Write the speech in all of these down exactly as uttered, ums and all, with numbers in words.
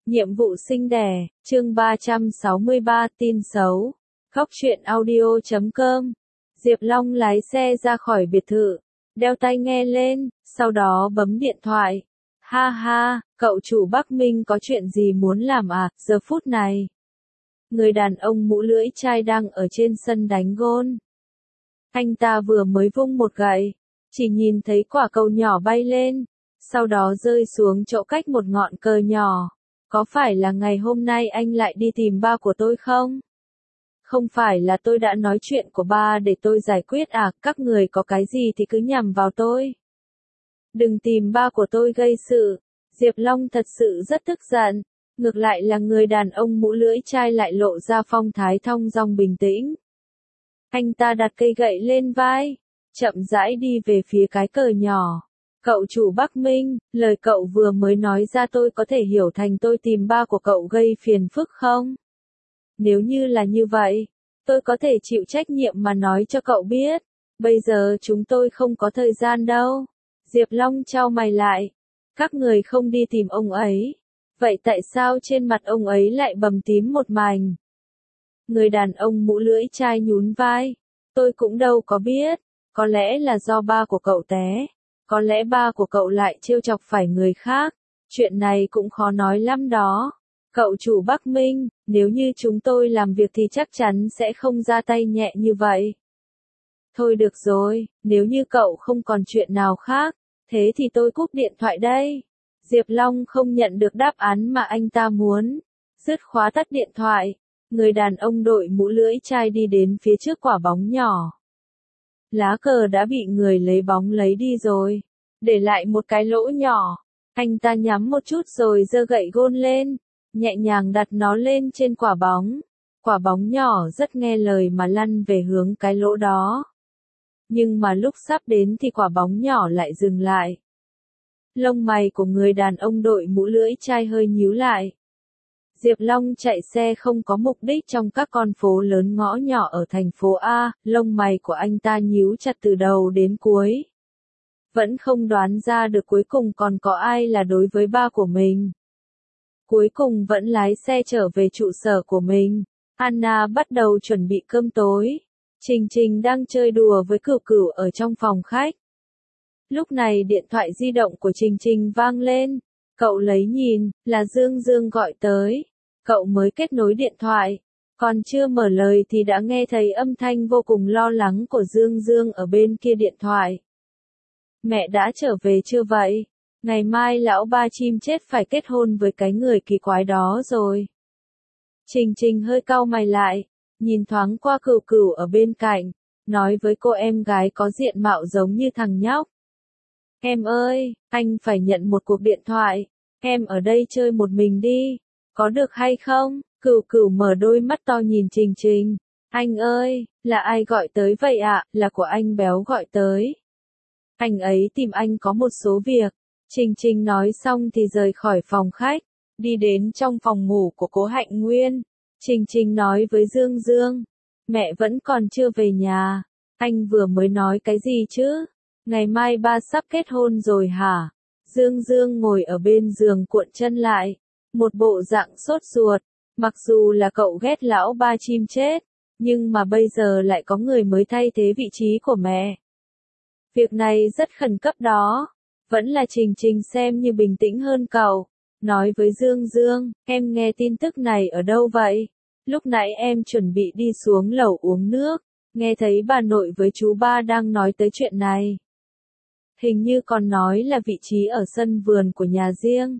Nhiệm vụ sinh đẻ, chương ba trăm sáu mươi ba, tin xấu. Khóc chuyện audio chấm com. Diệp Long lái xe ra khỏi biệt thự, đeo tai nghe lên, sau đó bấm điện thoại. Ha ha, cậu chủ Bắc Minh có chuyện gì muốn làm à, giờ phút này. Người đàn ông mũ lưỡi chai đang ở trên sân đánh gôn. Anh ta vừa mới vung một gậy, chỉ nhìn thấy quả cầu nhỏ bay lên, sau đó rơi xuống chỗ cách một ngọn cờ nhỏ. Có phải là ngày hôm nay anh lại đi tìm ba của tôi không? Không phải là tôi đã nói chuyện của ba để tôi giải quyết à, các người có cái gì thì cứ nhằm vào tôi. Đừng tìm ba của tôi gây sự. Diệp Long thật sự rất tức giận. Ngược lại là người đàn ông mũ lưỡi chai lại lộ ra phong thái thong dong bình tĩnh. Anh ta đặt cây gậy lên vai, chậm rãi đi về phía cái cờ nhỏ. Cậu chủ Bắc Minh, lời cậu vừa mới nói ra tôi có thể hiểu thành tôi tìm ba của cậu gây phiền phức không? Nếu như là như vậy, tôi có thể chịu trách nhiệm mà nói cho cậu biết. Bây giờ chúng tôi không có thời gian đâu. Diệp Long chau mày lại. Các người không đi tìm ông ấy. Vậy tại sao trên mặt ông ấy lại bầm tím một mảnh? Người đàn ông mũ lưỡi chai nhún vai. Tôi cũng đâu có biết. Có lẽ là do ba của cậu té. Có lẽ ba của cậu lại trêu chọc phải người khác. Chuyện này cũng khó nói lắm đó. Cậu chủ Bắc Minh, nếu như chúng tôi làm việc thì chắc chắn sẽ không ra tay nhẹ như vậy. Thôi được rồi, nếu như cậu không còn chuyện nào khác, thế thì tôi cúp điện thoại đây. Diệp Long không nhận được đáp án mà anh ta muốn. Dứt khóa tắt điện thoại, người đàn ông đội mũ lưỡi chai đi đến phía trước quả bóng nhỏ. Lá cờ đã bị người lấy bóng lấy đi rồi, để lại một cái lỗ nhỏ. Anh ta nhắm một chút rồi giơ gậy gôn lên, nhẹ nhàng đặt nó lên trên quả bóng. Quả bóng nhỏ rất nghe lời mà lăn về hướng cái lỗ đó. Nhưng mà lúc sắp đến thì quả bóng nhỏ lại dừng lại. Lông mày của người đàn ông đội mũ lưỡi chai hơi nhíu lại. Diệp Long chạy xe không có mục đích trong các con phố lớn ngõ nhỏ ở thành phố A, lông mày của anh ta nhíu chặt từ đầu đến cuối. Vẫn không đoán ra được cuối cùng còn có ai là đối với ba của mình. Cuối cùng vẫn lái xe trở về trụ sở của mình. Anna bắt đầu chuẩn bị cơm tối. Trình Trình đang chơi đùa với Cửu Cửu ở trong phòng khách. Lúc này điện thoại di động của Trình Trình vang lên. Cậu lấy nhìn, là Dương Dương gọi tới. Cậu mới kết nối điện thoại. Còn chưa mở lời thì đã nghe thấy âm thanh vô cùng lo lắng của Dương Dương ở bên kia điện thoại. Mẹ đã trở về chưa vậy? Ngày mai lão ba chim chết phải kết hôn với cái người kỳ quái đó rồi. Trình Trình hơi cau mày lại, nhìn thoáng qua Cửu Cửu ở bên cạnh, nói với cô em gái có diện mạo giống như thằng nhóc. Em ơi, anh phải nhận một cuộc điện thoại, em ở đây chơi một mình đi, có được hay không? Cửu Cửu mở đôi mắt to nhìn Trình Trình. Anh ơi, là ai gọi tới vậy ạ? À? Là của anh Béo gọi tới. Anh ấy tìm anh có một số việc. Trình Trình nói xong thì rời khỏi phòng khách, đi đến trong phòng ngủ của Cố Hạnh Nguyên. Trình Trình nói với Dương Dương, mẹ vẫn còn chưa về nhà. Anh vừa mới nói cái gì chứ? Ngày mai ba sắp kết hôn rồi hả? Dương Dương ngồi ở bên giường cuộn chân lại, một bộ dạng sốt ruột. Mặc dù là cậu ghét lão ba chim chết, nhưng mà bây giờ lại có người mới thay thế vị trí của mẹ. Việc này rất khẩn cấp đó. Vẫn là Trình Trình xem như bình tĩnh hơn cậu. Nói với Dương Dương, em nghe tin tức này ở đâu vậy? Lúc nãy em chuẩn bị đi xuống lầu uống nước, nghe thấy bà nội với chú ba đang nói tới chuyện này. Hình như còn nói là vị trí ở sân vườn của nhà riêng.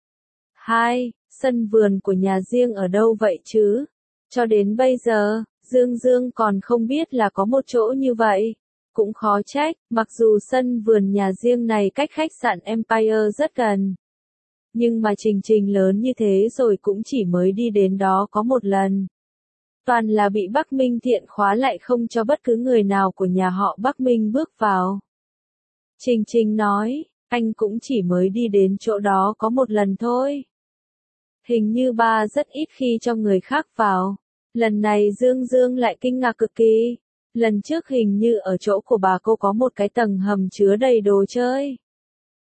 Hai, sân vườn của nhà riêng ở đâu vậy chứ? Cho đến bây giờ, Dương Dương còn không biết là có một chỗ như vậy. Cũng khó trách, mặc dù sân vườn nhà riêng này cách khách sạn Empire rất gần. Nhưng mà Trình Trình lớn như thế rồi cũng chỉ mới đi đến đó có một lần. Toàn là bị Bắc Minh Thiện khóa lại không cho bất cứ người nào của nhà họ Bắc Minh bước vào. Trình Trình nói, anh cũng chỉ mới đi đến chỗ đó có một lần thôi. Hình như ba rất ít khi cho người khác vào. Lần này Dương Dương lại kinh ngạc cực kỳ. Lần trước hình như ở chỗ của bà cô có một cái tầng hầm chứa đầy đồ chơi.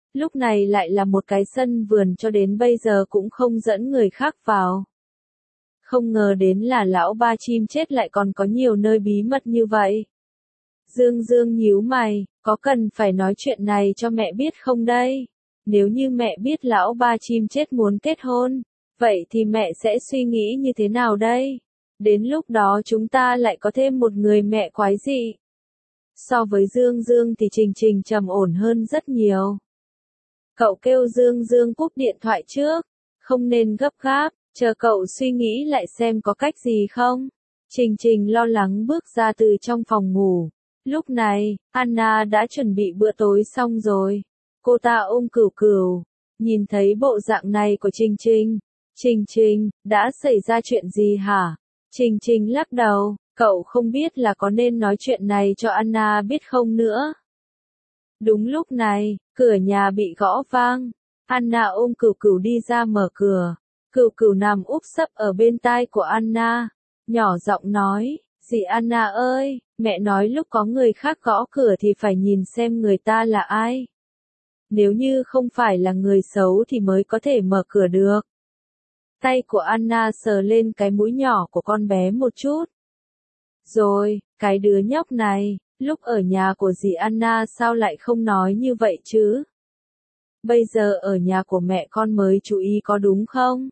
Lúc này lại là một cái sân vườn cho đến bây giờ cũng không dẫn người khác vào. Không ngờ đến là lão ba chim chết lại còn có nhiều nơi bí mật như vậy. Dương Dương nhíu mày, có cần phải nói chuyện này cho mẹ biết không đây? Nếu như mẹ biết lão ba chim chết muốn kết hôn, vậy thì mẹ sẽ suy nghĩ như thế nào đây? Đến lúc đó chúng ta lại có thêm một người mẹ quái dị. So với Dương Dương thì Trình Trình trầm ổn hơn rất nhiều. Cậu kêu Dương Dương cúp điện thoại trước, không nên gấp gáp, chờ cậu suy nghĩ lại xem có cách gì không. Trình Trình lo lắng bước ra từ trong phòng ngủ. Lúc này, Anna đã chuẩn bị bữa tối xong rồi. Cô ta ôm Cửu Cửu, nhìn thấy bộ dạng này của Trình Trình. Trình Trình, đã xảy ra chuyện gì hả? Trình Trình lắc đầu, cậu không biết là có nên nói chuyện này cho Anna biết không nữa. Đúng lúc này, cửa nhà bị gõ vang. Anna ôm Cửu Cửu đi ra mở cửa. Cửu Cửu nằm úp sấp ở bên tai của Anna, nhỏ giọng nói, dì Anna ơi, mẹ nói lúc có người khác gõ cửa thì phải nhìn xem người ta là ai. Nếu như không phải là người xấu thì mới có thể mở cửa được. Tay của Anna sờ lên cái mũi nhỏ của con bé một chút. Rồi, cái đứa nhóc này, lúc ở nhà của dì Anna sao lại không nói như vậy chứ? Bây giờ ở nhà của mẹ con mới chú ý có đúng không?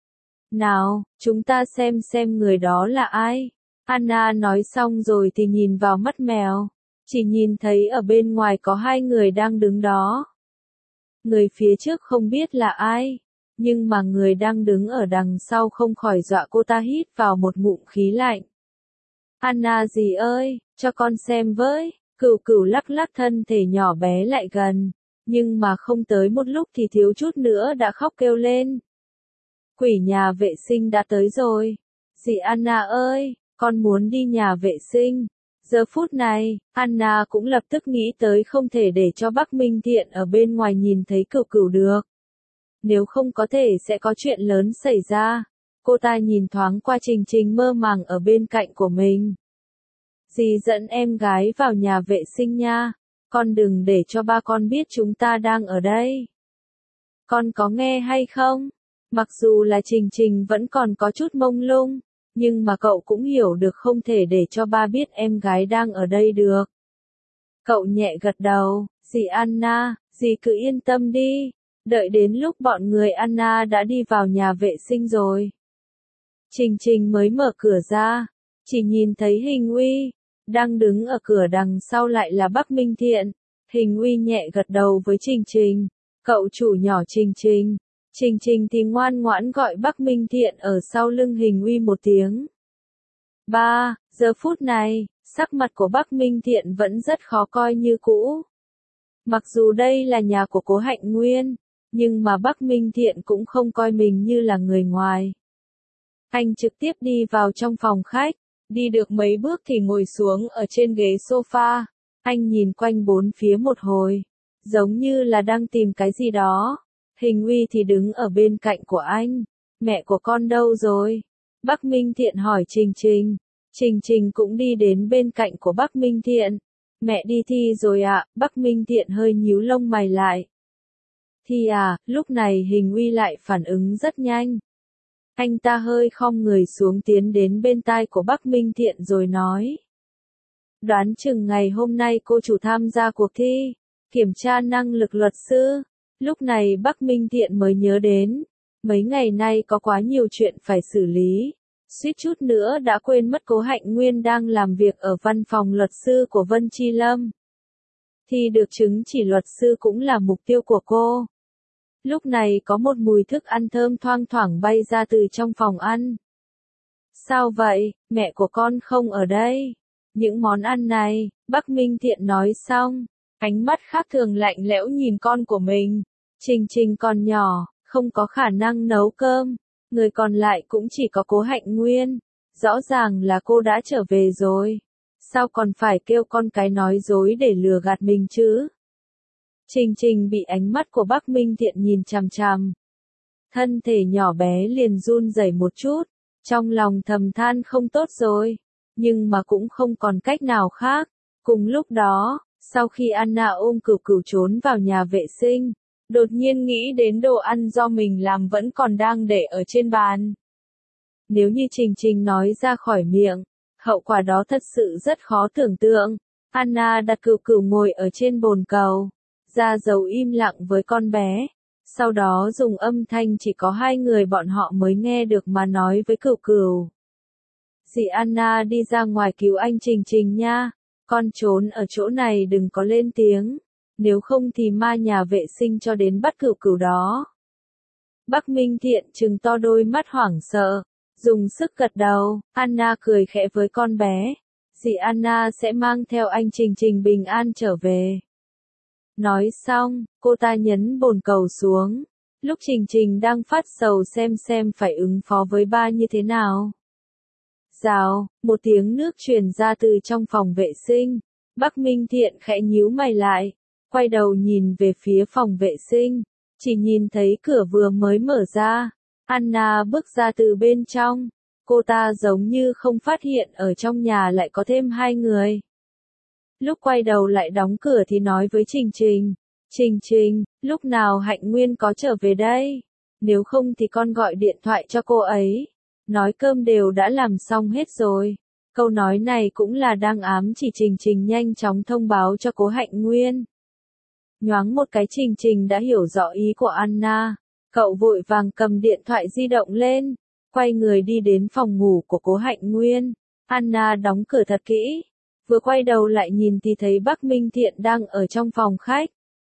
Nào, chúng ta xem xem người đó là ai. Anna nói xong rồi thì nhìn vào mắt mèo. Chỉ nhìn thấy ở bên ngoài có hai người đang đứng đó. Người phía trước không biết là ai. Nhưng mà người đang đứng ở đằng sau không khỏi dọa cô ta hít vào một ngụm khí lạnh. Anna dì ơi, cho con xem với. Cửu Cửu lắc lắc thân thể nhỏ bé lại gần. Nhưng mà không tới một lúc thì thiếu chút nữa đã khóc kêu lên. Quỷ nhà vệ sinh đã tới rồi. Dì Anna ơi, con muốn đi nhà vệ sinh. Giờ phút này, Anna cũng lập tức nghĩ tới không thể để cho Bắc Minh Thiện ở bên ngoài nhìn thấy Cửu Cửu được. Nếu không có thể sẽ có chuyện lớn xảy ra. Cô ta nhìn thoáng qua Trình Trình mơ màng ở bên cạnh của mình. Dì dẫn em gái vào nhà vệ sinh nha. Con đừng để cho ba con biết chúng ta đang ở đây. Con có nghe hay không? Mặc dù là Trình Trình vẫn còn có chút mông lung, nhưng mà cậu cũng hiểu được không thể để cho ba biết em gái đang ở đây được. Cậu nhẹ gật đầu, dì Anna, dì cứ yên tâm đi. Đợi đến lúc bọn người Anna đã đi vào nhà vệ sinh rồi. Trình Trình mới mở cửa ra, chỉ nhìn thấy Hình Uy, đang đứng ở cửa đằng sau lại là Bắc Minh Thiện. Hình Uy nhẹ gật đầu với Trình Trình, cậu chủ nhỏ Trình Trình. Trình Trình thì ngoan ngoãn gọi Bắc Minh Thiện ở sau lưng Hình Uy một tiếng. Ba, giờ phút này, sắc mặt của Bắc Minh Thiện vẫn rất khó coi như cũ. Mặc dù đây là nhà của Cố Hạnh Nguyên, nhưng mà Bắc Minh Thiện cũng không coi mình như là người ngoài. Anh trực tiếp đi vào trong phòng khách, đi được mấy bước thì ngồi xuống ở trên ghế sofa. Anh nhìn quanh bốn phía một hồi, giống như là đang tìm cái gì đó. Hình Uy thì đứng ở bên cạnh của anh. Mẹ của con đâu rồi? Bắc Minh Thiện hỏi Trình Trình. Trình Trình cũng đi đến bên cạnh của Bắc Minh Thiện. Mẹ đi thi rồi ạ. À? Bắc Minh Thiện hơi nhíu lông mày lại. Thi à, lúc này Hình Uy lại phản ứng rất nhanh. Anh ta hơi khom người xuống tiến đến bên tai của Bắc Minh Thiện rồi nói. Đoán chừng ngày hôm nay cô chủ tham gia cuộc thi, kiểm tra năng lực luật sư. Lúc này Bắc Minh Thiện mới nhớ đến, mấy ngày nay có quá nhiều chuyện phải xử lý, suýt chút nữa đã quên mất Cố Hạnh Nguyên đang làm việc ở văn phòng luật sư của Vân Chi Lâm. Thì được chứng chỉ luật sư cũng là mục tiêu của cô. Lúc này có một mùi thức ăn thơm thoang thoảng bay ra từ trong phòng ăn. Sao vậy, mẹ của con không ở đây? Những món ăn này, Bắc Minh Thiện nói xong, ánh mắt khác thường lạnh lẽo nhìn con của mình. Trình Trình còn nhỏ, không có khả năng nấu cơm, người còn lại cũng chỉ có Cố Hạnh Nguyên. Rõ ràng là cô đã trở về rồi. Sao còn phải kêu con cái nói dối để lừa gạt mình chứ? Trình Trình bị ánh mắt của Bắc Minh Thiện nhìn chằm chằm. Thân thể nhỏ bé liền run rẩy một chút, trong lòng thầm than không tốt rồi, nhưng mà cũng không còn cách nào khác. Cùng lúc đó, sau khi Anna ôm Cửu Cửu trốn vào nhà vệ sinh, Đột nhiên nghĩ đến đồ ăn do mình làm vẫn còn đang để ở trên bàn. Nếu như Trình Trình nói ra khỏi miệng, hậu quả đó thật sự rất khó tưởng tượng. Anna đặt cừu cừu ngồi ở trên bồn cầu, ra dấu im lặng với con bé. Sau đó dùng âm thanh chỉ có hai người bọn họ mới nghe được mà nói với cừu cừu. Dì Anna đi ra ngoài cứu anh Trình Trình nha. Con trốn ở chỗ này đừng có lên tiếng. Nếu không thì ma nhà vệ sinh cho đến bắt cừu cừu đó. Bắc Minh Thiện trừng to đôi mắt hoảng sợ, dùng sức gật đầu. Anna cười khẽ với con bé. Dì Anna sẽ mang theo anh Trình Trình bình an trở về. Nói xong, cô ta nhấn bồn cầu xuống. Lúc Trình Trình đang phát sầu xem xem phải ứng phó với ba như thế nào. Rào, một tiếng nước truyền ra từ trong phòng vệ sinh. Bắc Minh Thiện khẽ nhíu mày lại, quay đầu nhìn về phía phòng vệ sinh, chỉ nhìn thấy cửa vừa mới mở ra. Anna bước ra từ bên trong, cô ta giống như không phát hiện ở trong nhà lại có thêm hai người. Lúc quay đầu lại đóng cửa thì nói với Trình Trình, Trình Trình, lúc nào Hạnh Nguyên có trở về đây? Nếu không thì con gọi điện thoại cho cô ấy. Nói cơm đều đã làm xong hết rồi. Câu nói này cũng là đang ám chỉ Trình Trình nhanh chóng thông báo cho cố Hạnh Nguyên. Nhoáng một cái Trình Trình đã hiểu rõ ý của Anna. Cậu vội vàng cầm điện thoại di động lên, quay người đi đến phòng ngủ của cố Hạnh Nguyên. Anna đóng cửa thật kỹ. Vừa quay đầu lại nhìn thì thấy Bắc Minh Thiện đang ở trong phòng khách.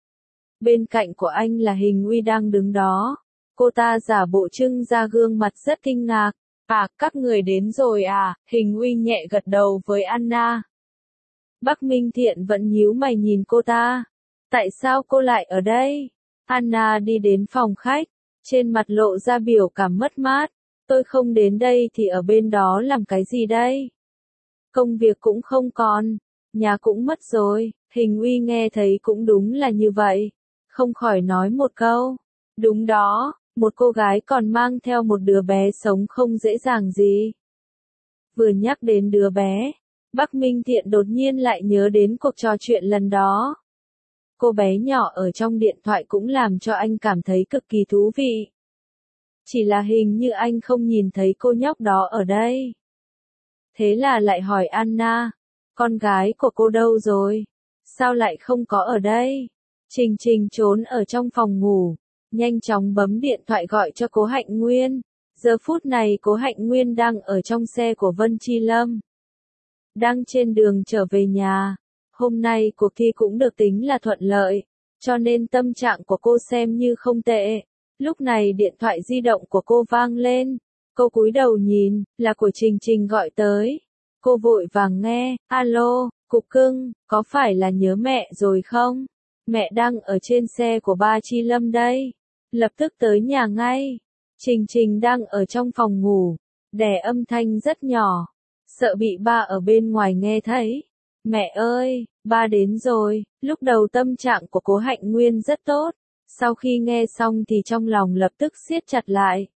Bên cạnh của anh là Hình Uy đang đứng đó. Cô ta giả bộ trưng ra gương mặt rất kinh ngạc. À, các người đến rồi à, Hình Uy nhẹ gật đầu với Anna. Bắc Minh Thiện vẫn nhíu mày nhìn cô ta. Tại sao cô lại ở đây? Anna đi đến phòng khách, trên mặt lộ ra biểu cảm mất mát. Tôi không đến đây thì ở bên đó làm cái gì đây? Công việc cũng không còn, nhà cũng mất rồi. Hình Uy nghe thấy cũng đúng là như vậy, không khỏi nói một câu. Đúng đó, một cô gái còn mang theo một đứa bé sống không dễ dàng gì. Vừa nhắc đến đứa bé, Bắc Minh Thiện đột nhiên lại nhớ đến cuộc trò chuyện lần đó. Cô bé nhỏ ở trong điện thoại cũng làm cho anh cảm thấy cực kỳ thú vị. Chỉ là hình như anh không nhìn thấy cô nhóc đó ở đây. Thế là lại hỏi Anna, con gái của cô đâu rồi? Sao lại không có ở đây? Trình Trình trốn ở trong phòng ngủ, nhanh chóng bấm điện thoại gọi cho cố Hạnh Nguyên. Giờ phút này cố Hạnh Nguyên đang ở trong xe của Vân Chi Lâm. Đang trên đường trở về nhà. Hôm nay cuộc thi cũng được tính là thuận lợi, cho nên tâm trạng của cô xem như không tệ. Lúc này điện thoại di động của cô vang lên. Cô cúi đầu nhìn, là của Trình Trình gọi tới. Cô vội vàng nghe, alo, Cục Cưng, có phải là nhớ mẹ rồi không? Mẹ đang ở trên xe của ba Chi Lâm đây. Lập tức tới nhà ngay. Trình Trình đang ở trong phòng ngủ, đè âm thanh rất nhỏ, sợ bị ba ở bên ngoài nghe thấy. Mẹ ơi, ba đến rồi. Lúc đầu tâm trạng của cố Hạnh Nguyên rất tốt. Sau khi nghe xong thì trong lòng lập tức siết chặt lại.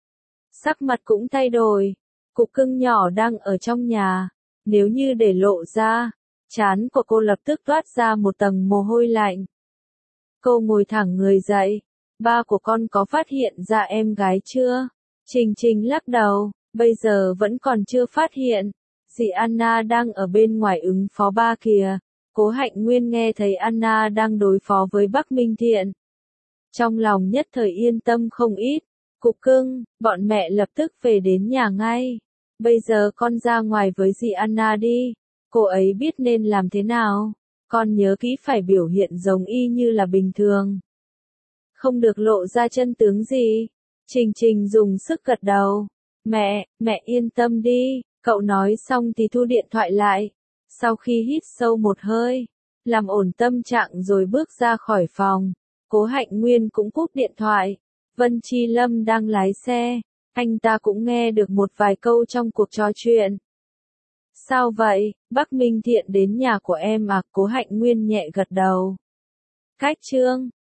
Sắc mặt cũng thay đổi. Cục Cưng nhỏ đang ở trong nhà. Nếu như để lộ ra, trán của cô lập tức toát ra một tầng mồ hôi lạnh. Cô ngồi thẳng người dậy. Ba của con có phát hiện ra em gái chưa? Trình Trình lắc đầu, bây giờ vẫn còn chưa phát hiện. Dì Anna đang ở bên ngoài ứng phó ba kìa. Cố Hạnh Nguyên nghe thấy Anna đang đối phó với Bắc Minh Thiện. Trong lòng nhất thời yên tâm không ít. Cục Cưng, bọn mẹ lập tức về đến nhà ngay. Bây giờ con ra ngoài với dì Anna đi. Cô ấy biết nên làm thế nào. Con nhớ kỹ phải biểu hiện giống y như là bình thường. Không được lộ ra chân tướng gì. Trình Trình dùng sức gật đầu. Mẹ, mẹ yên tâm đi. Cậu nói xong thì thu điện thoại lại. Sau khi hít sâu một hơi, làm ổn tâm trạng rồi bước ra khỏi phòng. Cố Hạnh Nguyên cũng cúp điện thoại. Vân Chi Lâm đang lái xe. Anh ta cũng nghe được một vài câu trong cuộc trò chuyện. Sao vậy, Bắc Minh Thiện đến nhà của em à? Cố Hạnh Nguyên nhẹ gật đầu. Cách chương